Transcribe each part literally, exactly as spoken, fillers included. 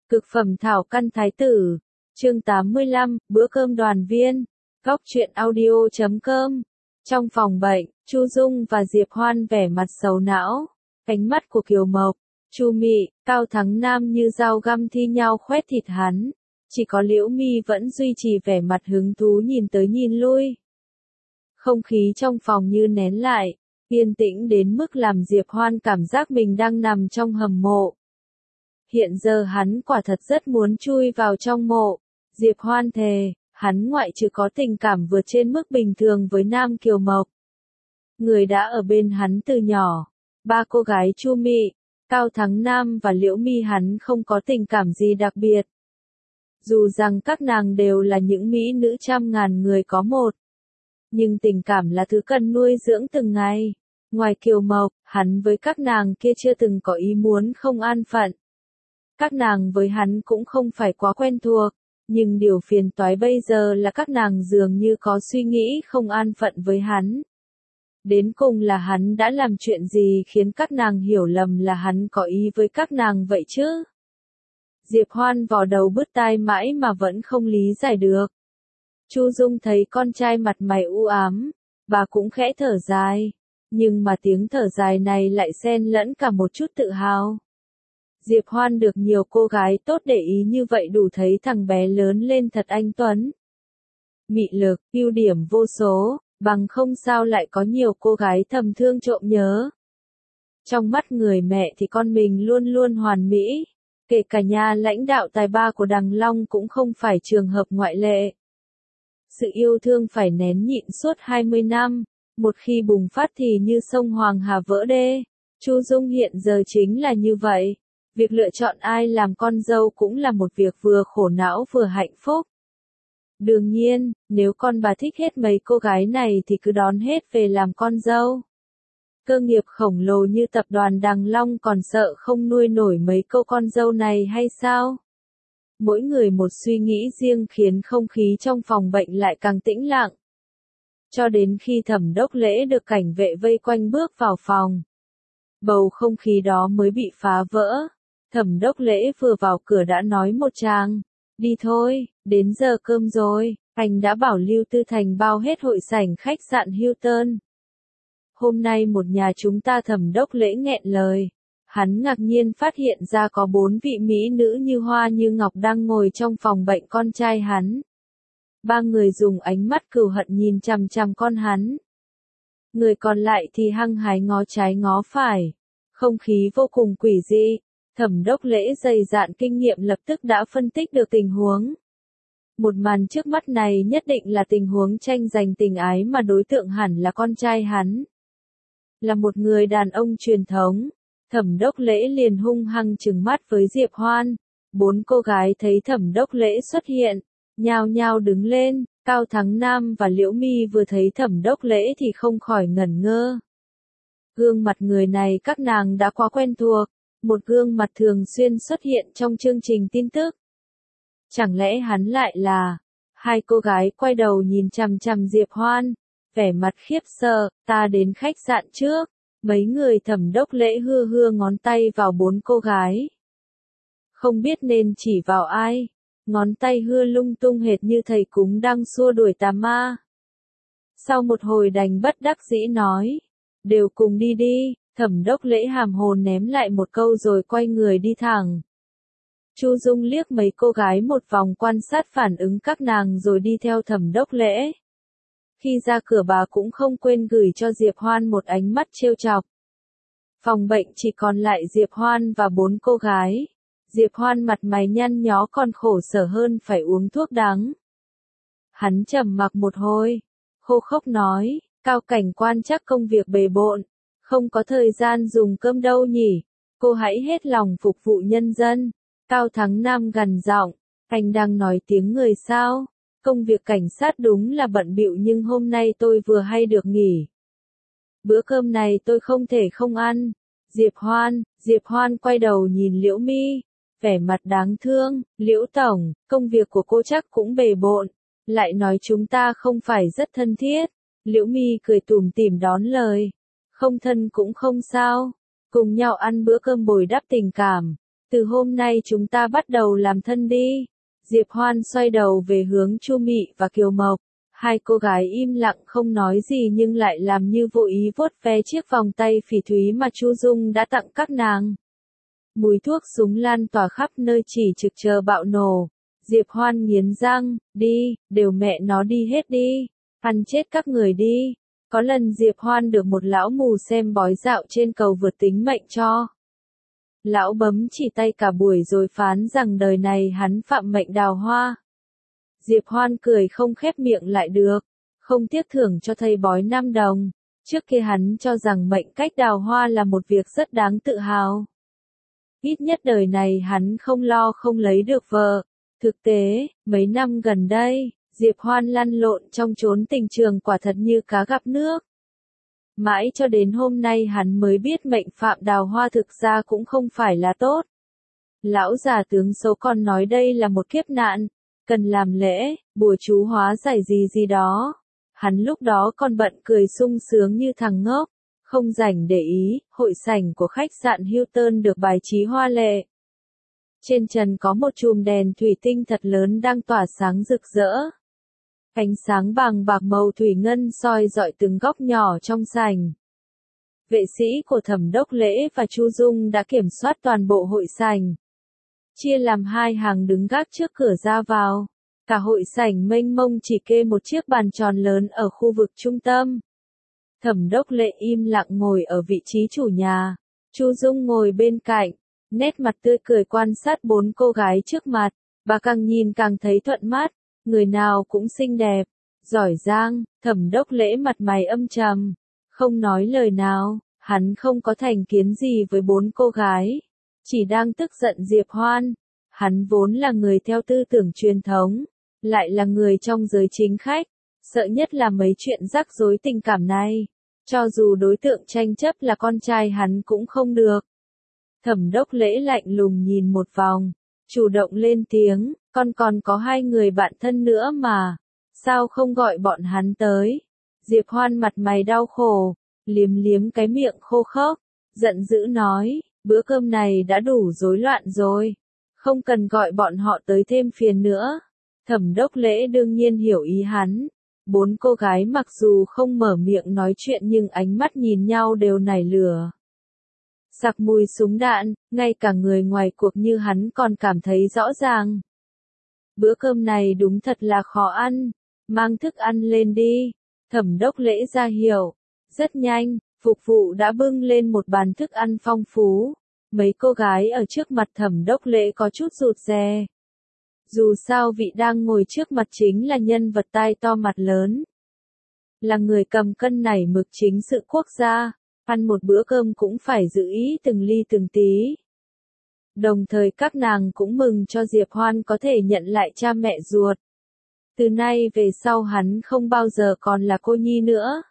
Cực phẩm thảo căn thái tử. Chương tám mươi lăm, bữa cơm đoàn viên. Góc truyện audio chấm com. Trong phòng bệnh, Chu Dung và Diệp Hoan vẻ mặt sầu não. Ánh mắt của Kiều Mộc, Chu Mị, Cao Thắng Nam như dao găm thi nhau khoét thịt hắn. Chỉ có Liễu Mi vẫn duy trì vẻ mặt hứng thú nhìn tới nhìn lui. Không khí trong phòng như nén lại, yên tĩnh đến mức làm Diệp Hoan cảm giác mình đang nằm trong hầm mộ. Hiện giờ hắn quả thật rất muốn chui vào trong mộ. Diệp Hoan thề, hắn ngoại trừ có tình cảm vượt trên mức bình thường với Nam Kiều Mộc. Người đã ở bên hắn từ nhỏ, ba cô gái Chu Mị, Cao Thắng Nam và Liễu Mi hắn không có tình cảm gì đặc biệt. Dù rằng các nàng đều là những mỹ nữ trăm ngàn người có một. Nhưng tình cảm là thứ cần nuôi dưỡng từng ngày. Ngoài Kiều Mộc, hắn với các nàng kia chưa từng có ý muốn không an phận. Các nàng với hắn cũng không phải quá quen thuộc, nhưng điều phiền toái bây giờ là các nàng dường như có suy nghĩ không an phận với hắn. Đến cùng là hắn đã làm chuyện gì khiến các nàng hiểu lầm là hắn có ý với các nàng vậy chứ? Diệp Hoan vò đầu bứt tai mãi mà vẫn không lý giải được. Chu Dung thấy con trai mặt mày u ám, bà cũng khẽ thở dài, nhưng mà tiếng thở dài này lại xen lẫn cả một chút tự hào. Diệp Hoan được nhiều cô gái tốt để ý như vậy đủ thấy thằng bé lớn lên thật anh tuấn. Mị lực, ưu điểm vô số, bằng không sao lại có nhiều cô gái thầm thương trộm nhớ. Trong mắt người mẹ thì con mình luôn luôn hoàn mỹ, kể cả nhà lãnh đạo tài ba của Đằng Long cũng không phải trường hợp ngoại lệ. Sự yêu thương phải nén nhịn suốt hai mươi năm, một khi bùng phát thì như sông Hoàng Hà vỡ đê. Chu Dung hiện giờ chính là như vậy. Việc lựa chọn ai làm con dâu cũng là một việc vừa khổ não vừa hạnh phúc. Đương nhiên, nếu con bà thích hết mấy cô gái này thì cứ đón hết về làm con dâu. Cơ nghiệp khổng lồ như tập đoàn Đằng Long còn sợ không nuôi nổi mấy cô con dâu này hay sao? Mỗi người một suy nghĩ riêng khiến không khí trong phòng bệnh lại càng tĩnh lặng. Cho đến khi Thẩm Đốc Lễ được cảnh vệ vây quanh bước vào phòng, bầu không khí đó mới bị phá vỡ. Thẩm Đốc Lễ vừa vào cửa đã nói một tràng, đi thôi, đến giờ cơm rồi, anh đã bảo Lưu Tư Thành bao hết hội sảnh khách sạn Hilton. Hôm nay một nhà chúng ta Thẩm Đốc Lễ nghẹn lời, hắn ngạc nhiên phát hiện ra có bốn vị mỹ nữ như hoa như ngọc đang ngồi trong phòng bệnh con trai hắn. Ba người dùng ánh mắt cừu hận nhìn chằm chằm con hắn. Người còn lại thì hăng hái ngó trái ngó phải, không khí vô cùng quỷ dị. Thẩm Đốc Lễ dày dạn kinh nghiệm lập tức đã phân tích được tình huống. Một màn trước mắt này nhất định là tình huống tranh giành tình ái mà đối tượng hẳn là con trai hắn. Là một người đàn ông truyền thống, Thẩm Đốc Lễ liền hung hăng trừng mắt với Diệp Hoan. Bốn cô gái thấy Thẩm Đốc Lễ xuất hiện, nhao nhao đứng lên, Cao Thắng Nam và Liễu Mi vừa thấy Thẩm Đốc Lễ thì không khỏi ngẩn ngơ. Gương mặt người này các nàng đã quá quen thuộc. Một gương mặt thường xuyên xuất hiện trong chương trình tin tức. Chẳng lẽ hắn lại là... Hai cô gái quay đầu nhìn chằm chằm Diệp Hoan, vẻ mặt khiếp sợ, ta đến khách sạn trước. Mấy người Thẩm Đốc Lễ hưa hưa ngón tay vào bốn cô gái. Không biết nên chỉ vào ai, ngón tay hưa lung tung hệt như thầy cúng đang xua đuổi tà ma. Sau một hồi đành bất đắc dĩ nói, đều cùng đi đi. Thẩm Đốc Lễ hàm hồ ném lại một câu rồi quay người đi thẳng. Chu Dung liếc mấy cô gái một vòng quan sát phản ứng các nàng rồi đi theo Thẩm Đốc Lễ. Khi ra cửa bà cũng không quên gửi cho Diệp Hoan một ánh mắt trêu chọc. Phòng bệnh chỉ còn lại Diệp Hoan và bốn cô gái. Diệp Hoan mặt mày nhăn nhó còn khổ sở hơn phải uống thuốc đắng. Hắn trầm mặc một hồi, khô khốc nói, Cao cảnh quan chắc công việc bề bộn. Không có thời gian dùng cơm đâu nhỉ, cô hãy hết lòng phục vụ nhân dân. Cao Thắng Nam gằn giọng, anh đang nói tiếng người sao? Công việc cảnh sát đúng là bận bịu nhưng hôm nay tôi vừa hay được nghỉ. Bữa cơm này tôi không thể không ăn. Diệp Hoan, Diệp Hoan quay đầu nhìn Liễu Mi, vẻ mặt đáng thương, Liễu Tổng, công việc của cô chắc cũng bề bộn, lại nói chúng ta không phải rất thân thiết. Liễu Mi cười tủm tỉm đón lời. Không thân cũng không sao, cùng nhau ăn bữa cơm bồi đắp tình cảm. Từ hôm nay chúng ta bắt đầu làm thân đi. Diệp Hoan xoay đầu về hướng Chu Mị và Kiều Mộc. Hai cô gái im lặng không nói gì nhưng lại làm như vô ý vuốt ve chiếc vòng tay phỉ thúy mà Chu Dung đã tặng các nàng. Mùi thuốc súng lan tỏa khắp nơi chỉ trực chờ bạo nổ. Diệp Hoan nghiến răng, đi, đều mẹ nó đi hết đi, ăn chết các người đi. Có lần Diệp Hoan được một lão mù xem bói dạo trên cầu vượt tính mệnh cho. Lão bấm chỉ tay cả buổi rồi phán rằng đời này hắn phạm mệnh đào hoa. Diệp Hoan cười không khép miệng lại được, không tiếc thưởng cho thầy bói năm đồng. Trước kia hắn cho rằng mệnh cách đào hoa là một việc rất đáng tự hào. Ít nhất đời này hắn không lo không lấy được vợ. Thực tế, mấy năm gần đây, Diệp Hoan lăn lộn trong chốn tình trường quả thật như cá gặp nước. Mãi cho đến hôm nay hắn mới biết mệnh phạm đào hoa thực ra cũng không phải là tốt. Lão già tướng xấu còn nói đây là một kiếp nạn, cần làm lễ, bùa chú hóa giải gì gì đó. Hắn lúc đó còn bận cười sung sướng như thằng ngốc, không rảnh để ý, hội sảnh của khách sạn Hilton được bài trí hoa lệ. Trên trần có một chùm đèn thủy tinh thật lớn đang tỏa sáng rực rỡ. Ánh sáng vàng bạc màu thủy ngân soi rọi từng góc nhỏ trong sảnh. Vệ sĩ của Thẩm Đốc Lễ và Chu Dung đã kiểm soát toàn bộ hội sảnh. Chia làm hai hàng đứng gác trước cửa ra vào. Cả hội sảnh mênh mông chỉ kê một chiếc bàn tròn lớn ở khu vực trung tâm. Thẩm Đốc Lễ im lặng ngồi ở vị trí chủ nhà. Chu Dung ngồi bên cạnh, nét mặt tươi cười quan sát bốn cô gái trước mặt. Bà càng nhìn càng thấy thuận mắt, người nào cũng xinh đẹp, giỏi giang. Thẩm Đốc Lễ mặt mày âm trầm, không nói lời nào. Hắn không có thành kiến gì với bốn cô gái, chỉ đang tức giận Diệp Hoan. Hắn vốn là người theo tư tưởng truyền thống, lại là người trong giới chính khách, sợ nhất là mấy chuyện rắc rối tình cảm này. Cho dù đối tượng tranh chấp là con trai hắn cũng không được. Thẩm Đốc Lễ lạnh lùng nhìn một vòng, chủ động lên tiếng, con còn có hai người bạn thân nữa mà, sao không gọi bọn hắn tới? Diệp Hoan mặt mày đau khổ, liếm liếm cái miệng khô khốc, giận dữ nói, bữa cơm này đã đủ rối loạn rồi, không cần gọi bọn họ tới thêm phiền nữa. Thẩm Đốc Lễ đương nhiên hiểu ý hắn. Bốn cô gái mặc dù không mở miệng nói chuyện nhưng ánh mắt nhìn nhau đều nảy lửa. Sặc mùi súng đạn, ngay cả người ngoài cuộc như hắn còn cảm thấy rõ ràng. Bữa cơm này đúng thật là khó ăn, mang thức ăn lên đi. Thẩm Đốc Lễ ra hiệu. Rất nhanh, phục vụ đã bưng lên một bàn thức ăn phong phú. Mấy cô gái ở trước mặt Thẩm Đốc Lễ có chút rụt rè. Dù sao vị đang ngồi trước mặt chính là nhân vật tai to mặt lớn. Là người cầm cân nảy mực chính sự quốc gia, ăn một bữa cơm cũng phải giữ ý từng ly từng tí. Đồng thời các nàng cũng mừng cho Diệp Hoan có thể nhận lại cha mẹ ruột. Từ nay về sau hắn không bao giờ còn là cô nhi nữa.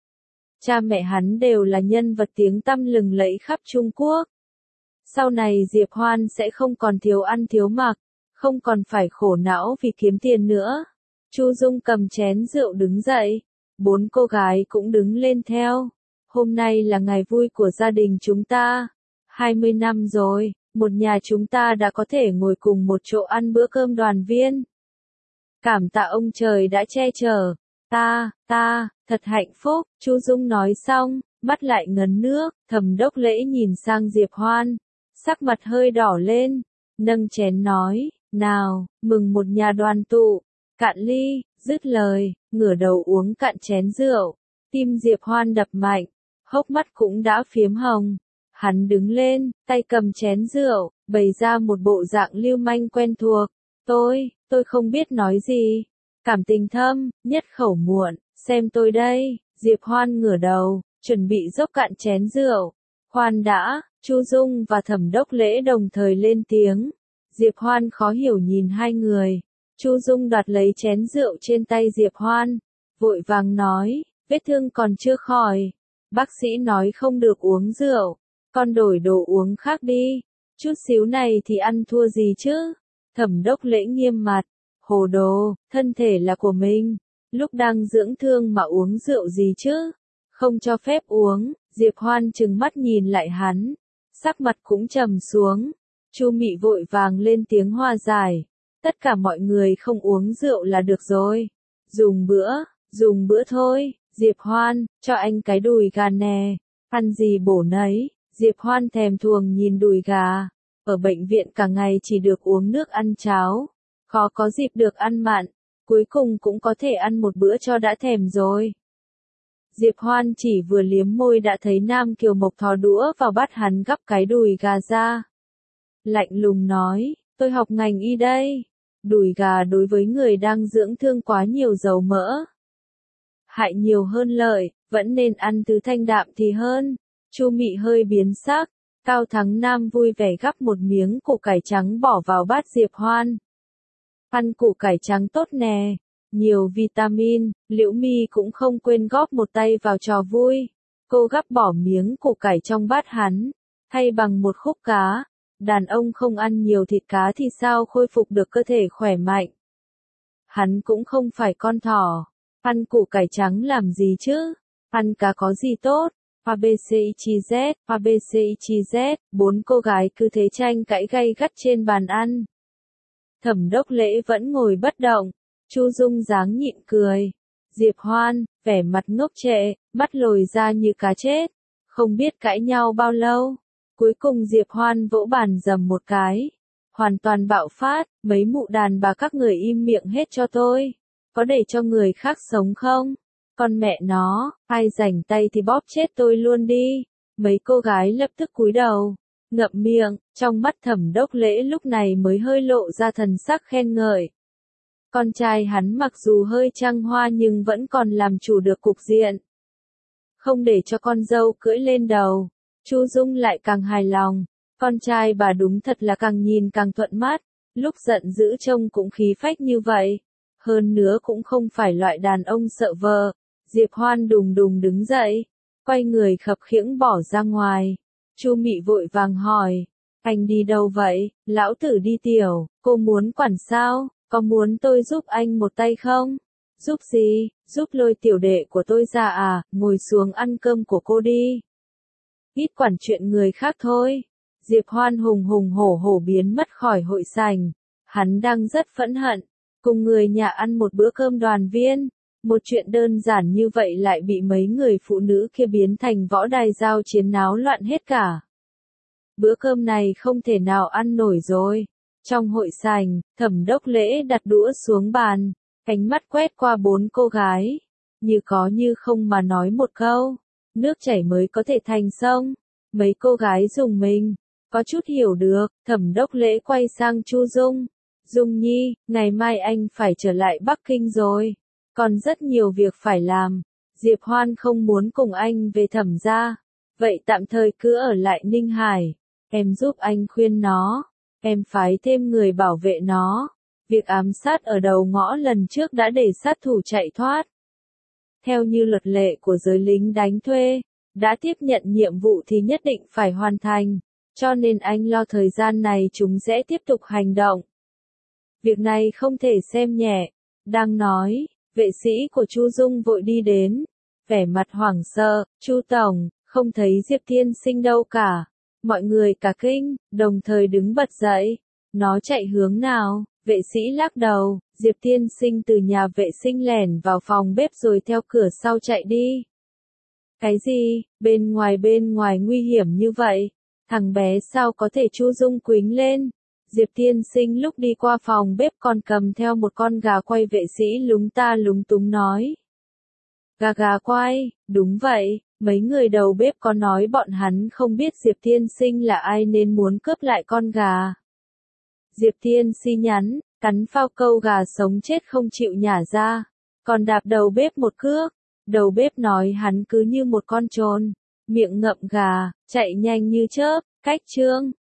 Cha mẹ hắn đều là nhân vật tiếng tăm lừng lẫy khắp Trung Quốc. Sau này Diệp Hoan sẽ không còn thiếu ăn thiếu mặc, không còn phải khổ não vì kiếm tiền nữa. Chu Dung cầm chén rượu đứng dậy, bốn cô gái cũng đứng lên theo. Hôm nay là ngày vui của gia đình chúng ta. hai mươi năm rồi, một nhà chúng ta đã có thể ngồi cùng một chỗ ăn bữa cơm đoàn viên. Cảm tạ ông trời đã che chở. Ta, ta, thật hạnh phúc. Chu Dung nói xong, mắt lại ngấn nước. Thẩm Đốc Lễ nhìn sang Diệp Hoan, sắc mặt hơi đỏ lên, nâng chén nói, nào, mừng một nhà đoàn tụ, cạn ly. Dứt lời, ngửa đầu uống cạn chén rượu. Tim Diệp Hoan đập mạnh, hốc mắt cũng đã phiếm hồng. Hắn đứng lên, tay cầm chén rượu, bày ra một bộ dạng lưu manh quen thuộc. Tôi, tôi không biết nói gì. Cảm tình thâm, nhất khẩu muộn, xem tôi đây. Diệp Hoan ngửa đầu, chuẩn bị dốc cạn chén rượu. Khoan đã, Chu Dung và Thẩm Đốc Lễ đồng thời lên tiếng. Diệp Hoan khó hiểu nhìn hai người. Chu Dung đoạt lấy chén rượu trên tay Diệp Hoan, vội vàng nói, vết thương còn chưa khỏi. Bác sĩ nói không được uống rượu, con đổi đồ uống khác đi. Chút xíu này thì ăn thua gì chứ? Thẩm Đốc Lễ nghiêm mặt, hồ đồ, thân thể là của mình, lúc đang dưỡng thương mà uống rượu gì chứ? Không cho phép uống. Diệp Hoan trừng mắt nhìn lại hắn, sắc mặt cũng trầm xuống. Chu Mị vội vàng lên tiếng hòa giải. Tất cả mọi người không uống rượu là được rồi. Dùng bữa, dùng bữa thôi. Diệp Hoan, cho anh cái đùi gà nè. Ăn gì bổ nấy. Diệp Hoan thèm thuồng nhìn đùi gà. Ở bệnh viện cả ngày chỉ được uống nước ăn cháo. Khó có dịp được ăn mặn. Cuối cùng cũng có thể ăn một bữa cho đã thèm rồi. Diệp Hoan chỉ vừa liếm môi đã thấy Nam Kiều Mộc thò đũa vào bát hắn gắp cái đùi gà ra. Lạnh lùng nói, tôi học ngành y đây. Đùi gà đối với người đang dưỡng thương quá nhiều dầu mỡ. Hại nhiều hơn lợi, vẫn nên ăn thứ thanh đạm thì hơn. Chu Mị hơi biến sắc. Cao Thắng Nam vui vẻ gắp một miếng củ cải trắng bỏ vào bát Diệp Hoan. Ăn củ cải trắng tốt nè, nhiều vitamin, Liễu Mi cũng không quên góp một tay vào trò vui. Cô gắp bỏ miếng củ cải trong bát hắn, thay bằng một khúc cá. Đàn ông không ăn nhiều thịt cá thì sao khôi phục được cơ thể khỏe mạnh. Hắn cũng không phải con thỏ, ăn củ cải trắng làm gì chứ, ăn cá có gì tốt. a bê xê i Z, a bê xê i Z, bốn cô gái cứ thế tranh cãi gay gắt trên bàn ăn. Thẩm Đốc Lễ vẫn ngồi bất động, Chu Dung dáng nhịn cười. Diệp Hoan, vẻ mặt ngốc trệ, mắt lồi ra như cá chết, không biết cãi nhau bao lâu. Cuối cùng Diệp Hoan vỗ bàn dầm một cái, hoàn toàn bạo phát, mấy mụ đàn bà các người im miệng hết cho tôi, có để cho người khác sống không? Con mẹ nó, ai rảnh tay thì bóp chết tôi luôn đi. Mấy cô gái lập tức cúi đầu, ngậm miệng, trong mắt Thẩm Đốc Lễ lúc này mới hơi lộ ra thần sắc khen ngợi. Con trai hắn mặc dù hơi trăng hoa nhưng vẫn còn làm chủ được cục diện. Không để cho con dâu cưỡi lên đầu, Chu Dung lại càng hài lòng. Con trai bà đúng thật là càng nhìn càng thuận mắt, lúc giận dữ trông cũng khí phách như vậy. Hơn nữa cũng không phải loại đàn ông sợ vợ. Diệp Hoan đùng đùng đứng dậy, quay người khập khiễng bỏ ra ngoài. Chu Mị vội vàng hỏi, anh đi đâu vậy? Lão tử đi tiểu, cô muốn quản sao? Có muốn tôi giúp anh một tay không? Giúp gì? Giúp lôi tiểu đệ của tôi ra à? Ngồi xuống ăn cơm của cô đi. Ít quản chuyện người khác thôi. Diệp Hoan hùng hùng hổ hổ biến mất khỏi hội sảnh. Hắn đang rất phẫn hận, cùng người nhà ăn một bữa cơm đoàn viên. Một chuyện đơn giản như vậy lại bị mấy người phụ nữ kia biến thành võ đài giao chiến náo loạn hết cả. Bữa cơm này không thể nào ăn nổi rồi. Trong hội sảnh, Thẩm Đốc Lễ đặt đũa xuống bàn, ánh mắt quét qua bốn cô gái, như có như không mà nói một câu, nước chảy mới có thể thành sông. Mấy cô gái dùng mình, có chút hiểu được. Thẩm Đốc Lễ quay sang Chu Dung. Dung Nhi, ngày mai anh phải trở lại Bắc Kinh rồi. Còn rất nhiều việc phải làm. Diệp Hoan không muốn cùng anh về Thẩm gia. Vậy tạm thời cứ ở lại Ninh Hải. Em giúp anh khuyên nó. Em phái thêm người bảo vệ nó. Việc ám sát ở đầu ngõ lần trước đã để sát thủ chạy thoát. Theo như luật lệ của giới lính đánh thuê, đã tiếp nhận nhiệm vụ thì nhất định phải hoàn thành. Cho nên anh lo thời gian này chúng sẽ tiếp tục hành động. Việc này không thể xem nhẹ. Đang nói, vệ sĩ của Chu Dung vội đi đến, vẻ mặt hoảng sợ. Chu tổng, không thấy Diệp Tiên Sinh đâu cả. Mọi người cả kinh, đồng thời đứng bật dậy. Nó chạy hướng nào? Vệ sĩ lắc đầu. Diệp Tiên Sinh từ nhà vệ sinh lẻn vào phòng bếp rồi theo cửa sau chạy đi. Cái gì? Bên ngoài bên ngoài nguy hiểm như vậy? Thằng bé sao có thể? Chu Dung quýnh lên. Diệp Tiên Sinh lúc đi qua phòng bếp còn cầm theo một con gà quay. Vệ sĩ lúng ta lúng túng nói. Gà gà quay, đúng vậy, mấy người đầu bếp có nói bọn hắn không biết Diệp Tiên Sinh là ai nên muốn cướp lại con gà. Diệp Tiên Sinh nhắn, cắn phao câu gà sống chết không chịu nhả ra, còn đạp đầu bếp một cước. Đầu bếp nói hắn cứ như một con trồn, miệng ngậm gà, chạy nhanh như chớp. Cách chương